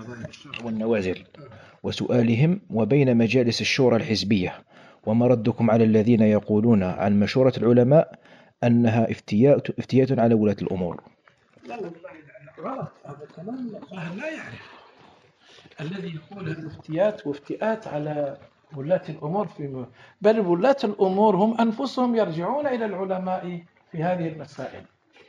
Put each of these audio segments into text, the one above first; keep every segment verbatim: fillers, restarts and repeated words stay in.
والنوازل وسؤالهم، وبين مجالس الشورى الحزبية، وما ردكم على الذين يقولون عن مشورة العلماء أنها افتياء افتياء على ولاة الأمور؟ لا والله غلط، هذا كلام جاهل لا يعرف. الذي يقول الافتيات وافتئات على ولاة الأمور في بل ولاة الأمور هم أنفسهم يرجعون إلى العلماء في هذه المسائل،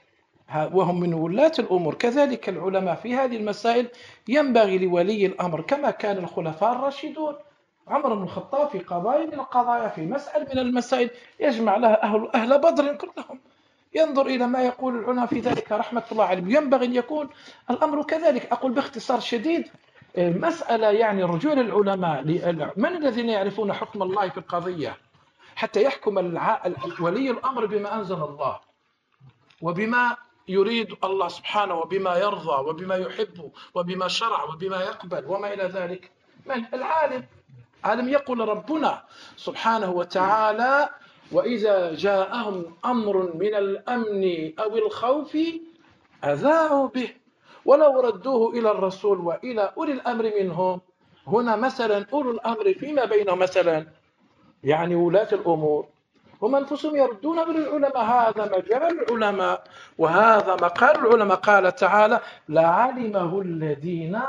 وهم من ولاة الأمور. كذلك العلماء في هذه المسائل ينبغي لولي الأمر كما كان الخلفاء الراشدون. عمر بن الخطاب في قضايا من القضايا، في مسألة من المسائل يجمع لها أهل, أهل بدر كلهم، ينظر إلى ما يقول العلماء في ذلك رحمة الله عليهم. ينبغي أن يكون الأمر كذلك. أقول باختصار شديد، مسألة يعني رجوع للعلماء. من الذين يعرفون حكم الله في القضية حتى يحكم ولي الأمر بما أنزل الله وبما يريد الله سبحانه وبما يرضى وبما يحب وبما شرع وبما يقبل وما إلى ذلك؟ من العالم؟ عالم. يقول ربنا سبحانه وتعالى: وإذا جاءهم أمر من الأمن أو الخوف أذاعوا به ولو ردوه إلى الرسول وإلى أولي الأمر منهم. هنا مثلا أولو الأمر فيما بينهم مثلا يعني ولاة الأمور هم أنفسهم يردون بالعلماء. هذا مجال العلماء وهذا مقال العلماء. قال تعالى: لعلمه الذين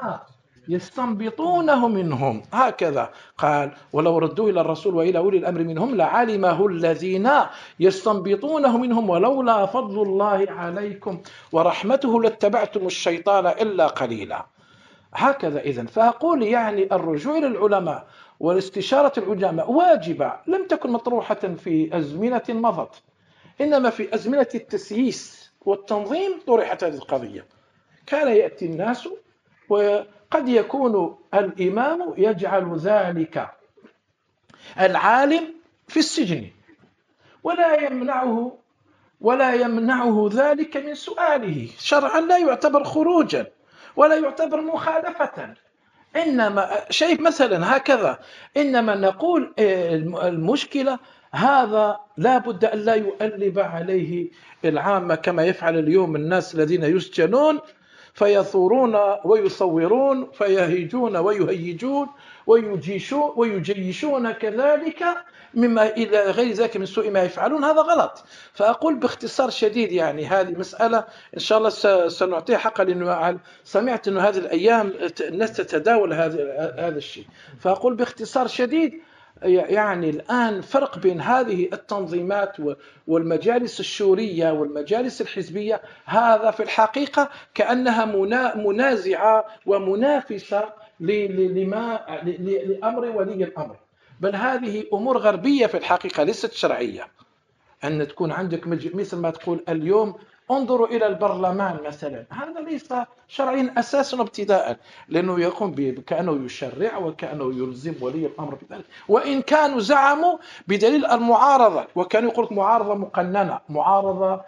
يستنبطونه منهم. هكذا قال: ولو ردوه إلى الرسول وإلى أولي الأمر منهم لعلمه الذين يستنبطونه منهم ولولا فضل الله عليكم ورحمته لاتبعتم الشيطان إلا قليلا. هكذا إذن. فأقول يعني الرجوع إلى العلماء والاستشارة العلماء واجبة، لم تكن مطروحة في أزمنة مضت، إنما في أزمنة التسييس والتنظيم طرحت هذه القضية. كان يأتي الناس وقد يكون الإمام يجعل ذلك العالم في السجن ولا يمنعه ولا يمنعه ذلك من سؤاله. شرعا لا يعتبر خروجا ولا يعتبر مخالفة، إنما شيء مثلا هكذا. إنما نقول المشكلة هذا لا بد أن لا يؤلب عليه العامة كما يفعل اليوم الناس الذين يسجنون فيثورون ويصورون فيهيجون ويهيجون ويجيشون ويجيشون كذلك مما إلى غير ذلك من سوء ما يفعلون. هذا غلط. فأقول باختصار شديد يعني هذه مسألة إن شاء الله سنعطيها حقا، لأنه سمعت أن هذه الأيام الناس تتداول هذا هذا الشيء. فأقول باختصار شديد يعني الآن فرق بين هذه التنظيمات والمجالس الشورية والمجالس الحزبية. هذا في الحقيقة كأنها منازعة ومنافسة لما لأمر ولي الأمر، بل هذه أمور غربية في الحقيقة ليست شرعية. أن تكون عندك مثل ما تقول اليوم انظروا إلى البرلمان مثلا، هذا ليس شرعيا أساسا وابتداء، لأنه يقوم كأنه يشرع وكأنه يلزم ولي الأمر بذلك. وإن كانوا زعموا بدليل المعارضة، وكانوا يقول معارضة مقننة، معارضة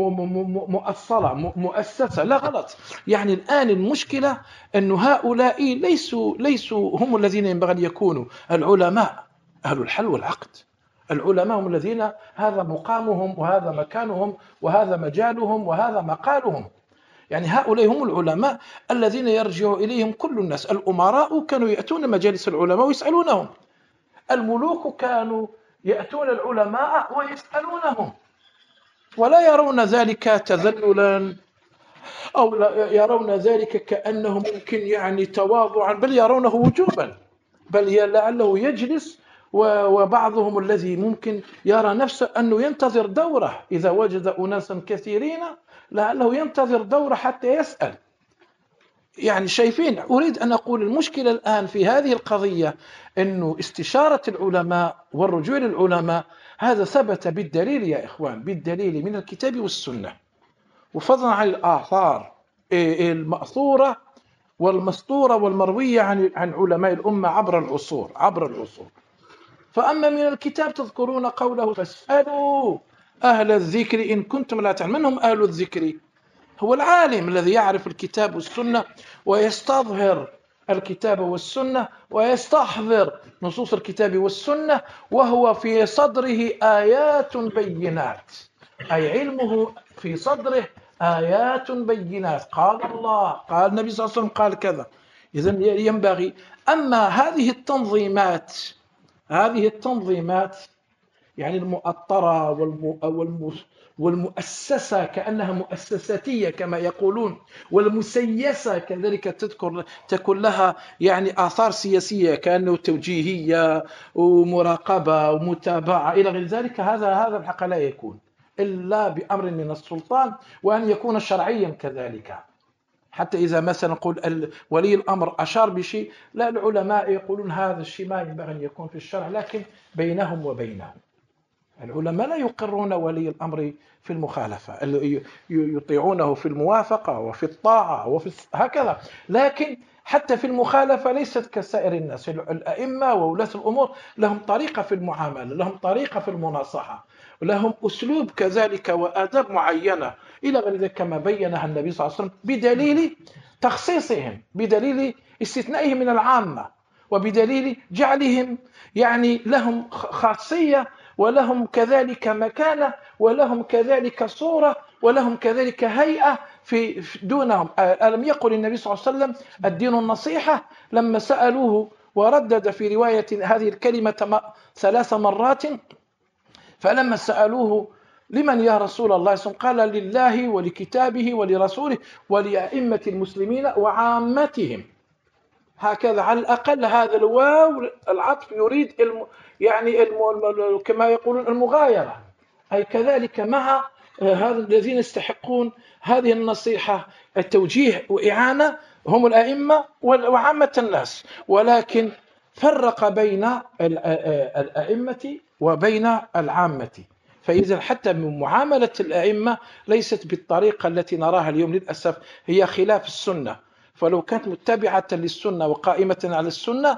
مؤصلة مؤسسة. لا غلط. يعني الآن المشكلة أن هؤلاء ليسوا ليسوا هم الذين ينبغي أن يكونوا العلماء أهل الحل والعقد. العلماء هم الذين هذا مقامهم وهذا مكانهم وهذا مجالهم وهذا مقالهم. يعني هؤلاء هم العلماء الذين يرجع إليهم كل الناس. الأمراء كانوا يأتون مجالس العلماء ويسألونهم، الملوك كانوا يأتون العلماء ويسألونهم، ولا يرون ذلك تذللا أو لا يرون ذلك كأنه ممكن يعني تواضعا، بل يرونه وجوبا، بل لعله يجلس. وبعضهم الذي ممكن يرى نفسه أنه ينتظر دوره إذا وجد أناسا كثيرين، لعله ينتظر دوره حتى يسأل. يعني شايفين، أريد أن أقول المشكلة الآن في هذه القضية أنه استشارة العلماء والرجوع للعلماء هذا ثبت بالدليل يا إخوان، بالدليل من الكتاب والسنة، وفضلا عن الآثار المأثورة والمسطورة والمروية عن عن علماء الأمة عبر العصور عبر العصور. فأما من الكتاب تذكرون قوله: فاسألوا أهل الذكر إن كنتم لا تعلمون. من هم أهل الذكر؟ هو العالم الذي يعرف الكتاب والسنة ويستظهر الكتاب والسنة ويستحضر نصوص الكتاب والسنة، وهو في صدره آيات بينات، أي علمه في صدره آيات بينات. قال الله، قال النبي صلى الله عليه وسلم، قال كذا. إذن ينبغي. أما هذه التنظيمات هذه التنظيمات يعني المؤطرة والمؤسسة كأنها مؤسساتية كما يقولون، والمسيسة كذلك تذكر تكون لها يعني آثار سياسية كأنه توجيهية ومراقبة ومتابعة إلى غير ذلك. هذا هذا الحق لا يكون إلا بأمر من السلطان، وأن يكون شرعيا كذلك. حتى إذا مثلا نقول ولي الأمر أشار بشيء، لا، العلماء يقولون هذا الشيء ما ينبغي أن يكون في الشرع، لكن بينهم وبينهم. العلماء لا يقرون ولي الأمر في المخالفة، يطيعونه في الموافقة وفي الطاعة وفي هكذا، لكن حتى في المخالفة ليست كسائر الناس. الأئمة وولاة الأمور لهم طريقة في المعاملة، لهم طريقة في المناصحة، ولهم أسلوب كذلك وآداب معينة إلى غير ذلك، كما بينها النبي صلى الله عليه وسلم بدليل تخصيصهم، بدليل استثنائهم من العامة، وبدليل جعلهم يعني لهم خاصية، ولهم كذلك مكانة، ولهم كذلك صورة، ولهم كذلك هيئة في دونهم. ألم يقل النبي صلى الله عليه وسلم الدين النصيحة؟ لما سألوه وردد في رواية هذه الكلمة ثلاث مرات، فلما سألوه لمن يا رسول الله قال لله ولكتابه ولرسوله ولأئمة المسلمين وعامتهم. هكذا على الأقل هذا الواو العطف يريد الم يعني الم كما يقولون المغايرة، أي كذلك مع هذا الذين يستحقون هذه النصيحة التوجيه وإعانة هم الأئمة وعامة الناس، ولكن فرق بين الأئمة وبين العامة. فإذا حتى من معاملة الأئمة ليست بالطريقة التي نراها اليوم للأسف، هي خلاف السنة. فلو كانت متبعة للسنة وقائمة على السنة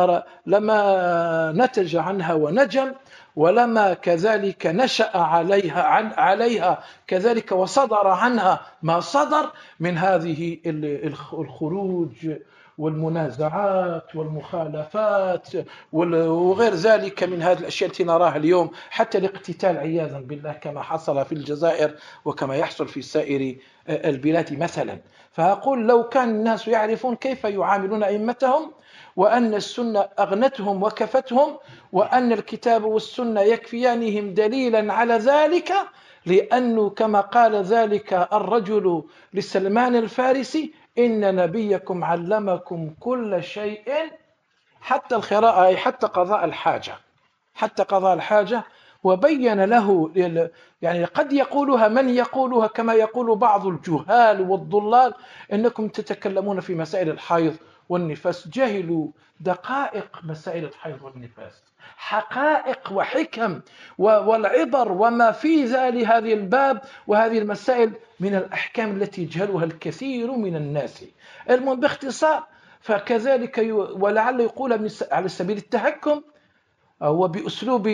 لما نتج عنها ونجم، ولما كذلك نشأ عليها عن عليها كذلك وصدر عنها ما صدر من هذه الخروج والمنازعات والمخالفات وغير ذلك من هذه الأشياء التي نراها اليوم، حتى الاقتتال عياذا بالله كما حصل في الجزائر وكما يحصل في سائر البلاد مثلا. فأقول لو كان الناس يعرفون كيف يعاملون أئمتهم، وأن السنة أغنتهم وكفتهم، وأن الكتاب والسنة يكفيانهم دليلا على ذلك، لأنه كما قال ذلك الرجل لسلمان الفارسي: إن نبيكم علمكم كل شيء حتى القراءة، أي حتى قضاء الحاجة، حتى قضاء الحاجة. وبين له، يعني قد يقولها من يقولها كما يقول بعض الجهال والضلال إنكم تتكلمون في مسائل الحيض والنفاس. جهلوا دقائق مسائل الحيض والنفاس، حقائق وحكم والعبر وما في ذلك هذه الباب وهذه المسائل من الأحكام التي يجهلها الكثير من الناس. المهم باختصار، فكذلك ولعل يقول على سبيل التهكم وبأسلوب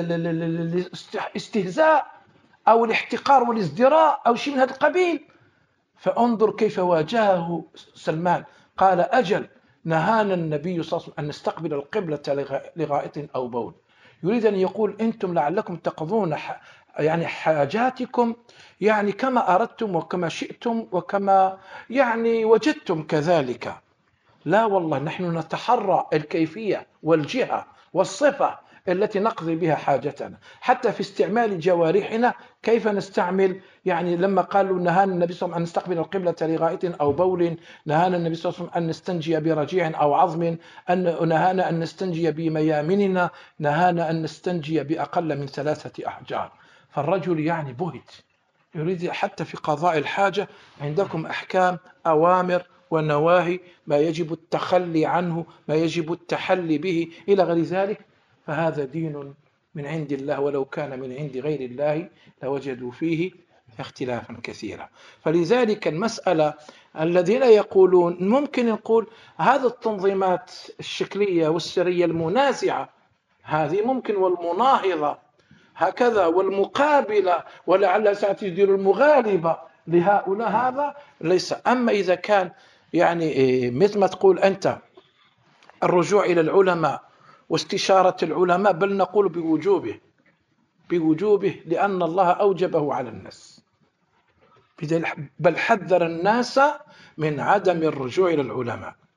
الاستهزاء أو الاحتقار والازدراء أو شيء من هذا القبيل. فانظر كيف واجهه سلمان، قال: أجل، نهانا النبي صلى الله عليه وسلم أن نستقبل القبلة لغائط أو بول. يريد أن يقول أنتم لعلكم تقضون يعني حاجاتكم يعني كما أردتم وكما شئتم وكما يعني وجدتم كذلك. لا والله، نحن نتحرى الكيفية والجهة والصفة التي نقضي بها حاجتنا، حتى في استعمال جوارحنا كيف نستعمل. يعني لما قالوا نهانا النبي صلى الله عليه وسلم أن نستقبل القبلة لغائط أو بول، نهانا النبي صلى الله عليه وسلم أن نستنجي برجيع أو عظم، أن نهانا أن نستنجي بميامننا، نهانا أن نستنجي بأقل من ثلاثة أحجار. فالرجل يعني بهت، يريد حتى في قضاء الحاجة عندكم أحكام، أوامر ونواهي، ما يجب التخلي عنه، ما يجب التحلي به إلى غير ذلك. فهذا دين من عند الله، ولو كان من عند غير الله لوجدوا فيه اختلافا كثيرا. فلذلك المسألة الذين يقولون ممكن نقول هذه التنظيمات الشكلية والسرية المنازعة هذه ممكن، والمناهضة هكذا، والمقابلة ولعل سأتجدر المغالبة لهؤلاء، هذا ليس. أما إذا كان يعني مثل ما تقول أنت الرجوع إلى العلماء واستشارة العلماء، بل نقول بوجوبه بوجوبه لأن الله أوجبه على الناس، بل حذر الناس من عدم الرجوع إلى العلماء.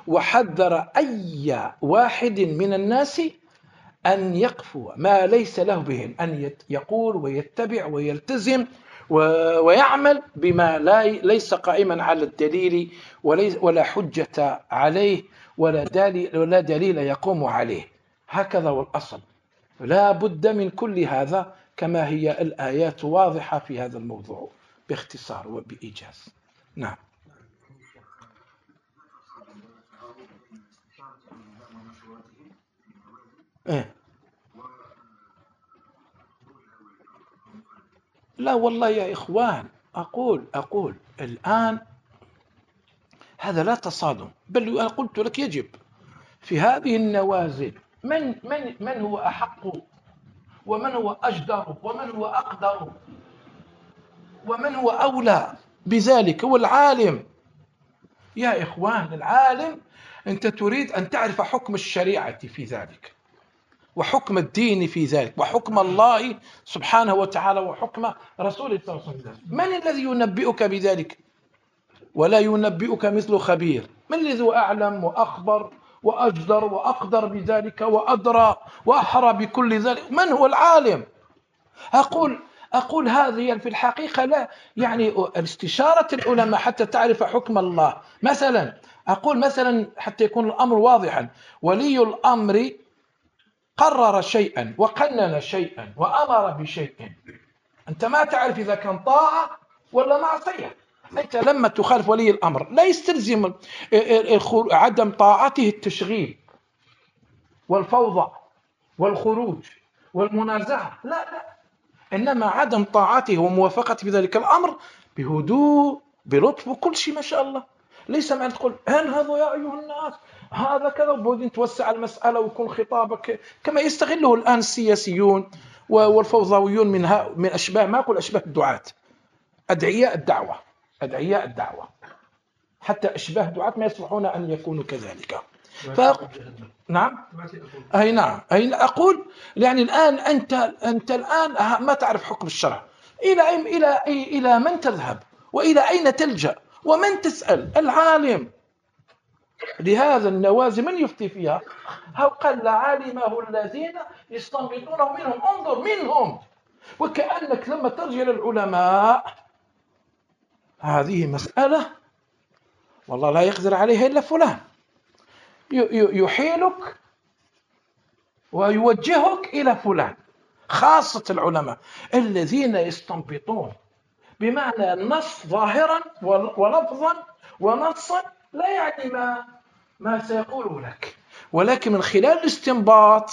وحذر أي واحد من الناس أن يقفو ما ليس له به، أن يقول ويتبع ويلتزم ويعمل بما ليس قائما على الدليل ولا حجة عليه ولا دليل, ولا دليل يقوم عليه. هكذا هو الأصل. لا بد من كل هذا كما هي الآيات واضحة في هذا الموضوع باختصار وبإيجاز. نعم. إيه؟ لا والله يا إخوان، أقول أقول الآن هذا لا تصادم، بل أنا قلت لك يجب في هذه النوازل من من من هو أحق ومن هو أجدر ومن هو أقدر ومن هو أولى بذلك؟ هو العالم يا إخوان، العالم. أنت تريد أن تعرف حكم الشريعة في ذلك وحكم الدين في ذلك وحكم الله سبحانه وتعالى وحكم رسوله صلى الله عليه وسلم. من الذي ينبئك بذلك؟ ولا ينبئك مثل خبير. من الذي هو أعلم وأخبر وأجدر وأقدر بذلك وأدرى وأحرى بكل ذلك؟ من هو العالم؟ أقول أقول هذه في الحقيقة لا يعني استشارة العلماء حتى تعرف حكم الله. مثلا أقول مثلا حتى يكون الأمر واضحا، ولي الأمر قرر شيئا وقنن شيئا وأمر بشيء، أنت ما تعرف إذا كان طاعة ولا معصية. أنت لما تخالف ولي الأمر لا يستلزم عدم طاعته التشغيل والفوضى والخروج والمنازعة، لا لا، إنما عدم طاعته وموافقته في ذلك الأمر بهدوء بلطف وكل شيء ما شاء الله. ليس معنى تقول هذا يا أيها الناس هذا كذا وبعدين توسع المسألة ويكون خطابك كما يستغله الآن السياسيون والفوضويون من من أشباه، ما أقول أشباه الدعاة، أدعياء الدعوة أدعياء الدعوة حتى أشباه الدعاة ما يصلحون أن يكونوا كذلك. ف... نعم أي نعم أي أقول يعني الآن أنت أنت الآن ما تعرف حكم الشرع، إلى إلى إلى من تذهب وإلى أين تلجأ ومن تسأل؟ العالم. لهذا النوازل من يفتي فيها؟ هو قال عالمه الذين يستنبطونه منهم، انظر منهم. وكأنك لما ترجع للعلماء هذه مسألة والله لا يقدر عليها إلا فلان، يحيلك ويوجهك إلى فلان، خاصة العلماء الذين يستنبطون بمعنى النص ظاهرا ولفظا ونصا، لا يعني ما ما سيقوله لك، ولكن من خلال الاستنباط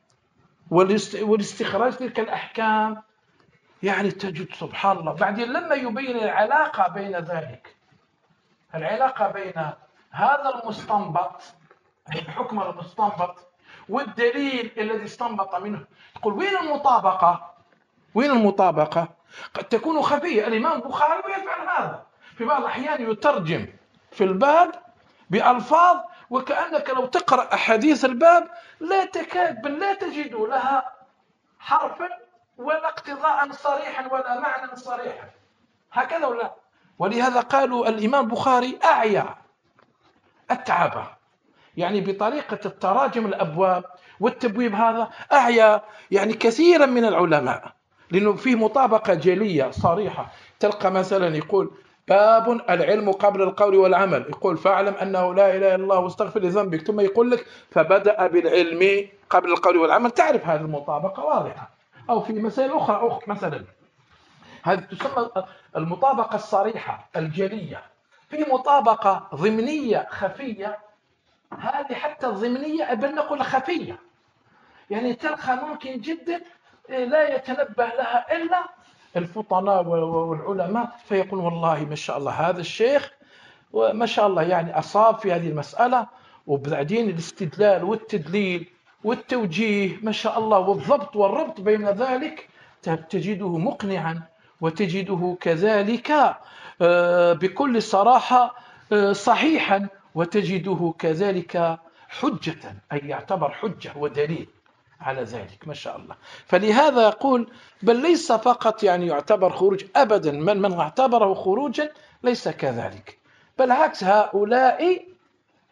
والاستخراج تلك الأحكام يعني تجد سبحان الله. بعدين لما يبين العلاقة بين ذلك، العلاقة بين هذا المستنبط الحكم المستنبط والدليل الذي استنبط منه، تقول وين المطابقة؟ وين المطابقة؟ قد تكون خفية. الإمام البخاري يفعل هذا في بعض الأحيان، يترجم في الباب بألفاظ وكأنك لو تقرأ أحاديث الباب لا تكاد بل لا تجد لها حرفا ولا اقتضاء صريحا ولا معنى صريحا، هكذا ولا. ولهذا قالوا الإمام البخاري أعيا أتعب يعني بطريقة التراجم الأبواب والتبويب، هذا أعيا يعني كثيرا من العلماء، لأنه فيه مطابقة جلية صريحة. تلقى مثلا يقول باب العلم قبل القول والعمل، يقول فاعلم أنه لا إله إلا الله واستغفر لذنبك، ثم يقول لك فبدأ بالعلم قبل القول والعمل. تعرف هذه المطابقة واضحة. أو في مسائل أخرى أخرى مثلا هذه تسمى المطابقة الصريحة الجلية. في مطابقة ضمنية خفية، هذه حتى الضمنية بل نقول خفية، يعني تلقى ممكن جدا لا يتنبه لها إلا الفطناء والعلماء، فيقول والله ما شاء الله هذا الشيخ وما شاء الله يعني أصاب في هذه المسألة، وبعدين الاستدلال والتدليل والتوجيه ما شاء الله والضبط والربط بين ذلك تجده مقنعا، وتجده كذلك بكل صراحة صحيحا، وتجده كذلك حجة، أي يعتبر حجة ودليل على ذلك ما شاء الله. فلهذا يقول بل ليس فقط يعني يعتبر خروج أبدا، من من اعتبره خروجا ليس كذلك، بل عكس هؤلاء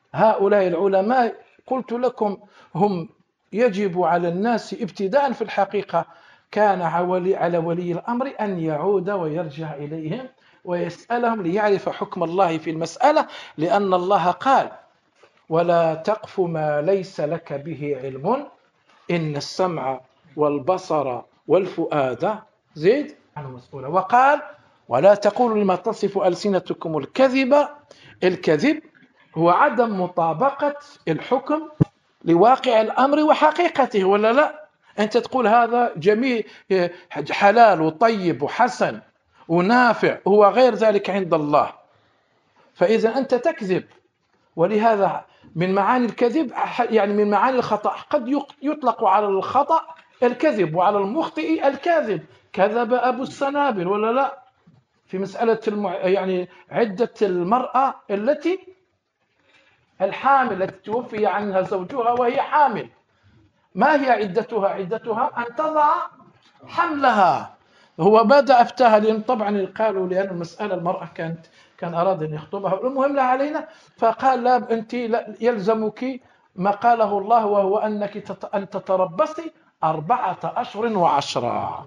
هؤلاء العلماء قلت لكم هم يجب على الناس ابتداء في الحقيقة كان على ولي الأمر أن يعود ويرجع إليهم ويسألهم ليعرف حكم الله في المسألة، لأن الله قال: ولا تقف ما ليس لك به علم إن السمع والبصر والفؤاد زيد عنه مسؤولا. وقال: ولا تقولوا لما تصف ألسنتكم الكذب. الكذب هو عدم مطابقة الحكم لواقع الأمر وحقيقته، ولا لا؟ أنت تقول هذا جميل حلال وطيب وحسن ونافع، هو غير ذلك عند الله، فإذا أنت تكذب. ولهذا من معاني الكذب يعني من معاني الخطأ قد يطلق على الخطأ الكذب وعلى المخطئ الكاذب. كذب أبو السنابل، ولا لا؟ في مسألة المع... يعني عدة المرأة التي الحامل التي توفي عنها زوجها وهي حامل، ما هي عدتها؟ عدتها أن تضع حملها. هو ماذا أفتاها؟ لأن طبعا قالوا لأن المسألة المرأة كانت كان أراد أن يخطبها، المهم لا علينا، فقال: لا أنت لا يلزمك ما قاله الله، وهو أنك تت... أن تتربصي أربعة أشهر وعشرة.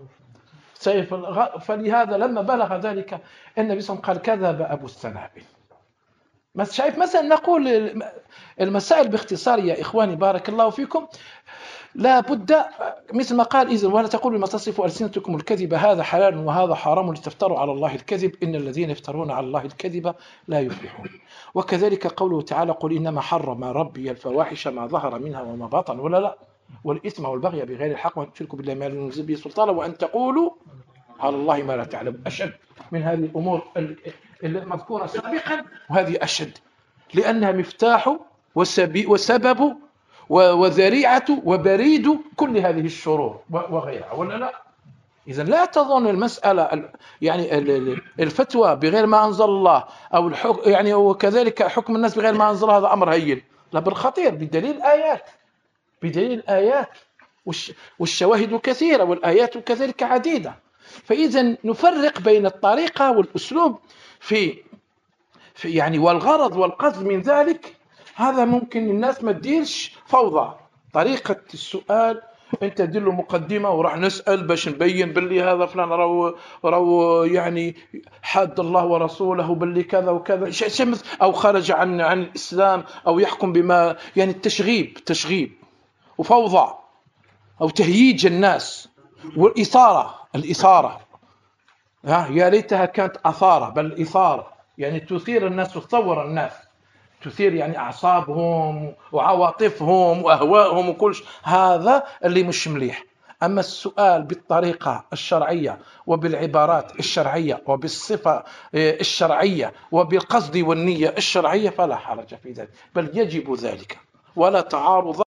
فلهذا لما بلغ ذلك النبي صلى الله عليه وسلم قال: كذب أبو السنابل. بس شايف مثلا نقول المسائل باختصار يا إخواني بارك الله فيكم. لا بد مثل ما قال: إذن ولا تقولوا ما تصف ألسنتكم الكذب هذا حلال وهذا حرام لتفتروا على الله الكذب إن الذين يفترون على الله الكذب لا يفلحون. وكذلك قوله تعالى: قل إنما حرم ربي الفواحش ما ظهر منها وما بطن، ولا لا؟ والإثم والبغي بغير الحق وأن تشركوا بالله ما لم ينزل به سلطانا وأن تقولوا على الله ما لا تعلم. أشد من هذه الأمور المذكورة سابقا، وهذه أشد لأنها مفتاح وسبب وذريعة وبريد كل هذه الشرور وغيرها، ولا لا؟ إذن لا تظن المسألة يعني الفتوى بغير ما أنزل الله أو الحكم يعني وكذلك حكم الناس بغير ما أنزل الله هذا أمر هين، لا بل خطير بدليل آيات بدليل آيات والشواهد كثيرة والآيات كذلك عديدة. فإذا نفرق بين الطريقة والأسلوب في, في يعني والغرض والقصد من ذلك. هذا ممكن الناس ما تديرش فوضى. طريقة السؤال انت تدير له مقدمة وراح نسأل باش نبين باللي هذا فلان راهو راهو يعني حاد الله ورسوله باللي كذا وكذا او خرج عن عن الإسلام او يحكم بما يعني التشغيب تشغيب وفوضى او تهييج الناس والإثارة الإثارة ها يا ليتها كانت أثارة بل إثارة، يعني تثير الناس وتصور الناس، تثير يعني أعصابهم وعواطفهم وأهوائهم وكل شيء. هذا اللي مش مليح. أما السؤال بالطريقة الشرعية وبالعبارات الشرعية وبالصفة الشرعية وبالقصد والنية الشرعية فلا حرج في ذلك، بل يجب ذلك ولا تعارض.